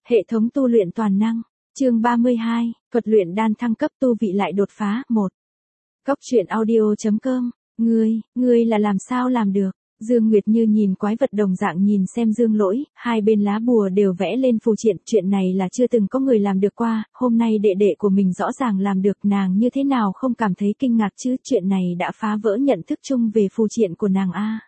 Hệ thống tu luyện toàn năng, chương 32, thuật luyện đan thăng cấp tu vị lại đột phá, 1. Góc truyện audio.com, ngươi là làm sao làm được? Dương Nguyệt Như nhìn quái vật đồng dạng nhìn xem Dương Lỗi, hai bên lá bùa đều vẽ lên phù triện, chuyện này là chưa từng có người làm được qua, hôm nay đệ đệ của mình rõ ràng làm được, nàng như thế nào không cảm thấy kinh ngạc chứ, chuyện này đã phá vỡ nhận thức chung về phù triện của nàng a.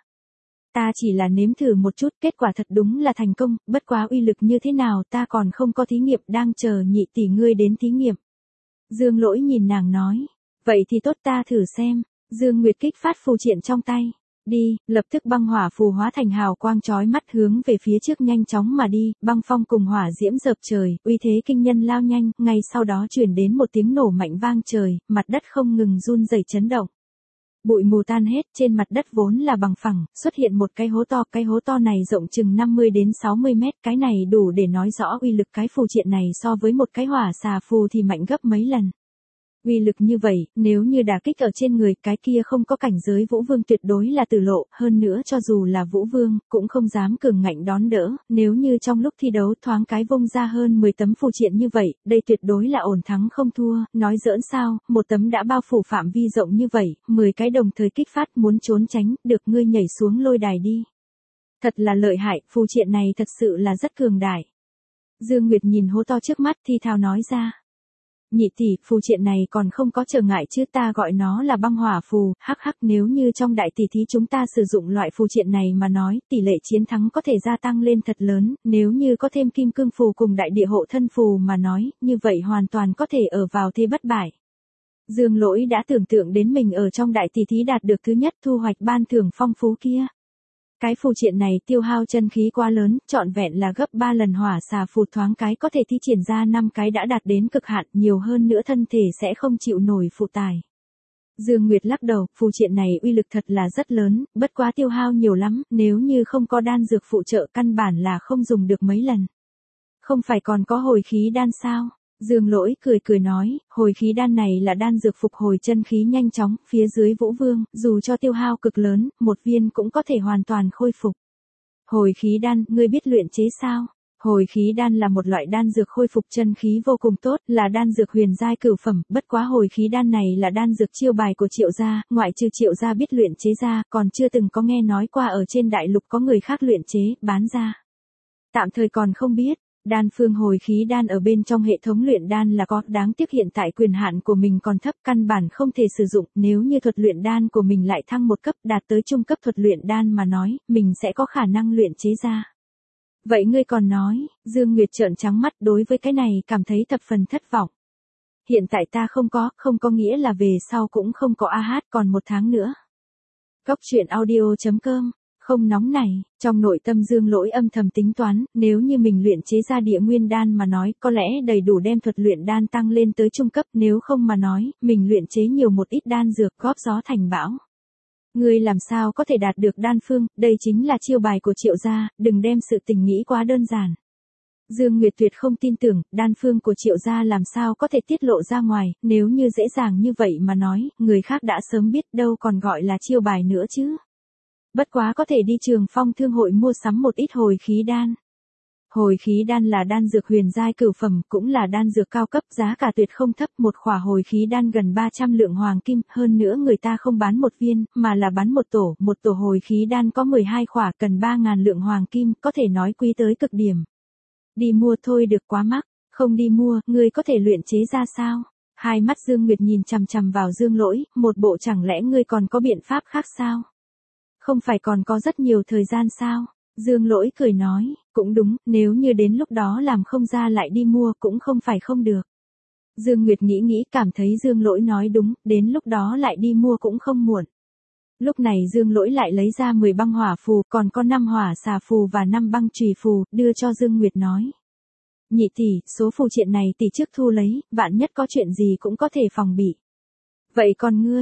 Ta chỉ là nếm thử một chút, kết quả thật đúng là thành công, bất quá uy lực như thế nào ta còn không có thí nghiệm, đang chờ nhị tỷ ngươi đến thí nghiệm. Dương Lỗi nhìn nàng nói, vậy thì tốt, ta thử xem. Dương Nguyệt kích phát phù triện trong tay. Đi, lập tức băng hỏa phù hóa thành hào quang chói mắt hướng về phía trước nhanh chóng mà đi, băng phong cùng hỏa diễm dợp trời, uy thế kinh nhân lao nhanh, ngay sau đó truyền đến một tiếng nổ mạnh vang trời, mặt đất không ngừng run rẩy chấn động. Bụi mù tan hết, trên mặt đất vốn là bằng phẳng, xuất hiện một cái hố to này rộng chừng 50 đến 60 mét, cái này đủ để nói rõ uy lực cái phù triện này so với một cái hỏa xà phù thì mạnh gấp mấy lần. Uy lực như vậy, nếu như đả kích ở trên người, cái kia không có cảnh giới Vũ Vương tuyệt đối là tử lộ, hơn nữa cho dù là Vũ Vương, cũng không dám cường ngạnh đón đỡ, nếu như trong lúc thi đấu thoáng cái vung ra hơn 10 tấm phù triện như vậy, đây tuyệt đối là ổn thắng không thua, nói giỡn sao, một tấm đã bao phủ phạm vi rộng như vậy, 10 cái đồng thời kích phát, muốn trốn tránh, được ngươi nhảy xuống lôi đài đi. Thật là lợi hại, phù triện này thật sự là rất cường đại. Dương Nguyệt nhìn hố to trước mắt thi thào nói ra. Nhị tỷ, phù triện này còn không có trở ngại chứ, ta gọi nó là băng hỏa phù, hắc hắc, nếu như trong đại tỷ thí chúng ta sử dụng loại phù triện này mà nói, tỷ lệ chiến thắng có thể gia tăng lên thật lớn, nếu như có thêm kim cương phù cùng đại địa hộ thân phù mà nói, như vậy hoàn toàn có thể ở vào thế bất bại. Dương Lỗi đã tưởng tượng đến mình ở trong đại tỷ thí đạt được thứ nhất, thu hoạch ban thưởng phong phú kia. Cái phù triện này tiêu hao chân khí quá lớn, trọn vẹn là gấp 3 lần hỏa xà phù, thoáng cái có thể thi triển ra 5 cái đã đạt đến cực hạn, nhiều hơn nữa thân thể sẽ không chịu nổi phụ tải. Dương Nguyệt lắc đầu, phù triện này uy lực thật là rất lớn, bất quá tiêu hao nhiều lắm, nếu như không có đan dược phụ trợ căn bản là không dùng được mấy lần. Không phải còn có hồi khí đan sao? Dương Lỗi cười nói, hồi khí đan này là đan dược phục hồi chân khí nhanh chóng, phía dưới Vũ Vương, dù cho tiêu hao cực lớn, một viên cũng có thể hoàn toàn khôi phục. Hồi khí đan, ngươi biết luyện chế sao? Hồi khí đan là một loại đan dược khôi phục chân khí vô cùng tốt, là đan dược huyền giai cửu phẩm, bất quá hồi khí đan này là đan dược chiêu bài của Triệu gia, ngoại trừ Triệu gia biết luyện chế ra, còn chưa từng có nghe nói qua ở trên đại lục có người khác luyện chế, bán ra. Tạm thời còn không biết. Đan phương hồi khí đan ở bên trong hệ thống luyện đan là có, đáng tiếc hiện tại quyền hạn của mình còn thấp, căn bản không thể sử dụng, nếu như thuật luyện đan của mình lại thăng một cấp, đạt tới trung cấp thuật luyện đan mà nói, mình sẽ có khả năng luyện chế ra. Vậy ngươi còn nói, Dương Nguyệt trợn trắng mắt, đối với cái này cảm thấy thập phần thất vọng. Hiện tại ta không có nghĩa là về sau cũng không có còn 1 tháng nữa. Góc truyện audio.com. Không nóng này, trong nội tâm Dương Lỗi âm thầm tính toán, nếu như mình luyện chế ra địa nguyên đan mà nói, có lẽ đầy đủ đem thuật luyện đan tăng lên tới trung cấp, nếu không mà nói, mình luyện chế nhiều một ít đan dược, góp gió thành bão. Ngươi làm sao có thể đạt được đan phương, đây chính là chiêu bài của Triệu gia, đừng đem sự tình nghĩ quá đơn giản. Dương Nguyệt tuyệt không tin tưởng, đan phương của Triệu gia làm sao có thể tiết lộ ra ngoài, nếu như dễ dàng như vậy mà nói, người khác đã sớm biết, đâu còn gọi là chiêu bài nữa chứ. Bất quá có thể đi Trường Phong thương hội mua sắm một ít hồi khí đan. Hồi khí đan là đan dược huyền giai cửu phẩm, cũng là đan dược cao cấp, giá cả tuyệt không thấp, một khỏa hồi khí đan gần 300 lượng hoàng kim, hơn nữa người ta không bán một viên, mà là bán một tổ hồi khí đan có 12 khỏa, cần 3.000 lượng hoàng kim, có thể nói quý tới cực điểm. Đi mua thôi được, quá mắc, không đi mua, ngươi có thể luyện chế ra sao? Hai mắt Dương Nguyệt nhìn chằm chằm vào Dương Lỗi, một bộ chẳng lẽ ngươi còn có biện pháp khác sao? Không phải còn có rất nhiều thời gian sao? Dương Lỗi cười nói, cũng đúng, nếu như đến lúc đó làm không ra lại đi mua cũng không phải không được. Dương Nguyệt nghĩ cảm thấy Dương Lỗi nói đúng, đến lúc đó lại đi mua cũng không muộn. Lúc này Dương Lỗi lại lấy ra 10 băng hỏa phù, còn có 5 hỏa xà phù và 5 băng chùy phù, đưa cho Dương Nguyệt nói. Nhị tỷ, số phù triện này tỷ trước thu lấy, vạn nhất có chuyện gì cũng có thể phòng bị. Vậy còn ngươi,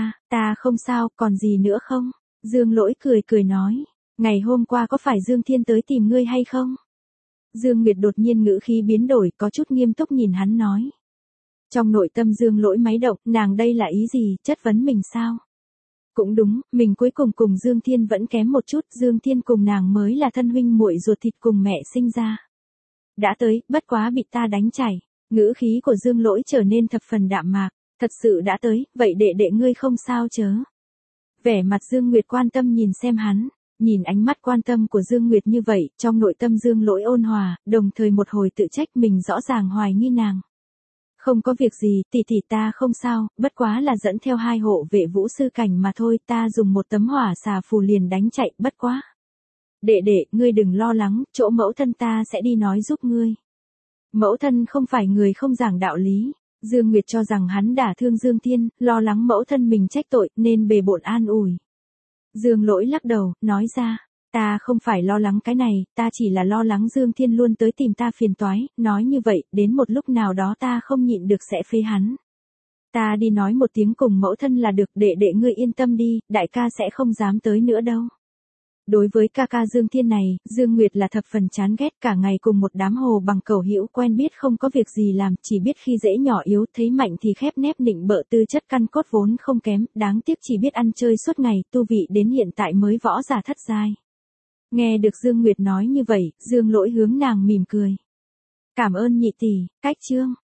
ta không sao, còn gì nữa không? Dương Lỗi cười nói, ngày hôm qua có phải Dương Thiên tới tìm ngươi hay không? Dương Nguyệt đột nhiên ngữ khí biến đổi, có chút nghiêm túc nhìn hắn nói. Trong nội tâm Dương Lỗi máy động, nàng đây là ý gì, chất vấn mình sao? Cũng đúng, mình cuối cùng Dương Thiên vẫn kém một chút, Dương Thiên cùng nàng mới là thân huynh muội ruột thịt cùng mẹ sinh ra. đã tới, bất quá bị ta đánh chảy. Ngữ khí của Dương Lỗi trở nên thập phần đạm mạc, thật sự đã tới, vậy đệ đệ ngươi không sao chớ. Vẻ mặt Dương Nguyệt quan tâm nhìn xem hắn, nhìn ánh mắt quan tâm của Dương Nguyệt như vậy, trong nội tâm Dương Lỗi ôn hòa, đồng thời một hồi tự trách mình rõ ràng hoài nghi nàng. Không có việc gì, tỷ tỷ ta không sao, bất quá là dẫn theo 2 hộ vệ vũ sư cảnh mà thôi, ta dùng một tấm hỏa xà phù liền đánh chạy, bất quá. Đệ đệ, ngươi đừng lo lắng, chỗ mẫu thân ta sẽ đi nói giúp ngươi. Mẫu thân không phải người không giảng đạo lý. Dương Nguyệt cho rằng hắn đả thương Dương Thiên, lo lắng mẫu thân mình trách tội, nên bề bộn an ủi. Dương Lỗi lắc đầu, nói ra, ta không phải lo lắng cái này, ta chỉ là lo lắng Dương Thiên luôn tới tìm ta phiền toái, nói như vậy, đến một lúc nào đó ta không nhịn được sẽ phê hắn. Ta đi nói một tiếng cùng mẫu thân là được, đệ đệ ngươi yên tâm đi, đại ca sẽ không dám tới nữa đâu. Đối với ca ca Dương Thiên này, Dương Nguyệt là thập phần chán ghét, cả ngày cùng một đám hồ bằng cẩu hữu quen biết không có việc gì làm, chỉ biết khi dễ nhỏ yếu, thấy mạnh thì khép nép nịnh bợ, tư chất căn cốt vốn không kém, đáng tiếc chỉ biết ăn chơi suốt ngày, tu vị đến hiện tại mới võ giả thất giai. Nghe được Dương Nguyệt nói như vậy, Dương Lỗi hướng nàng mỉm cười. Cảm ơn nhị tỷ, cách chương.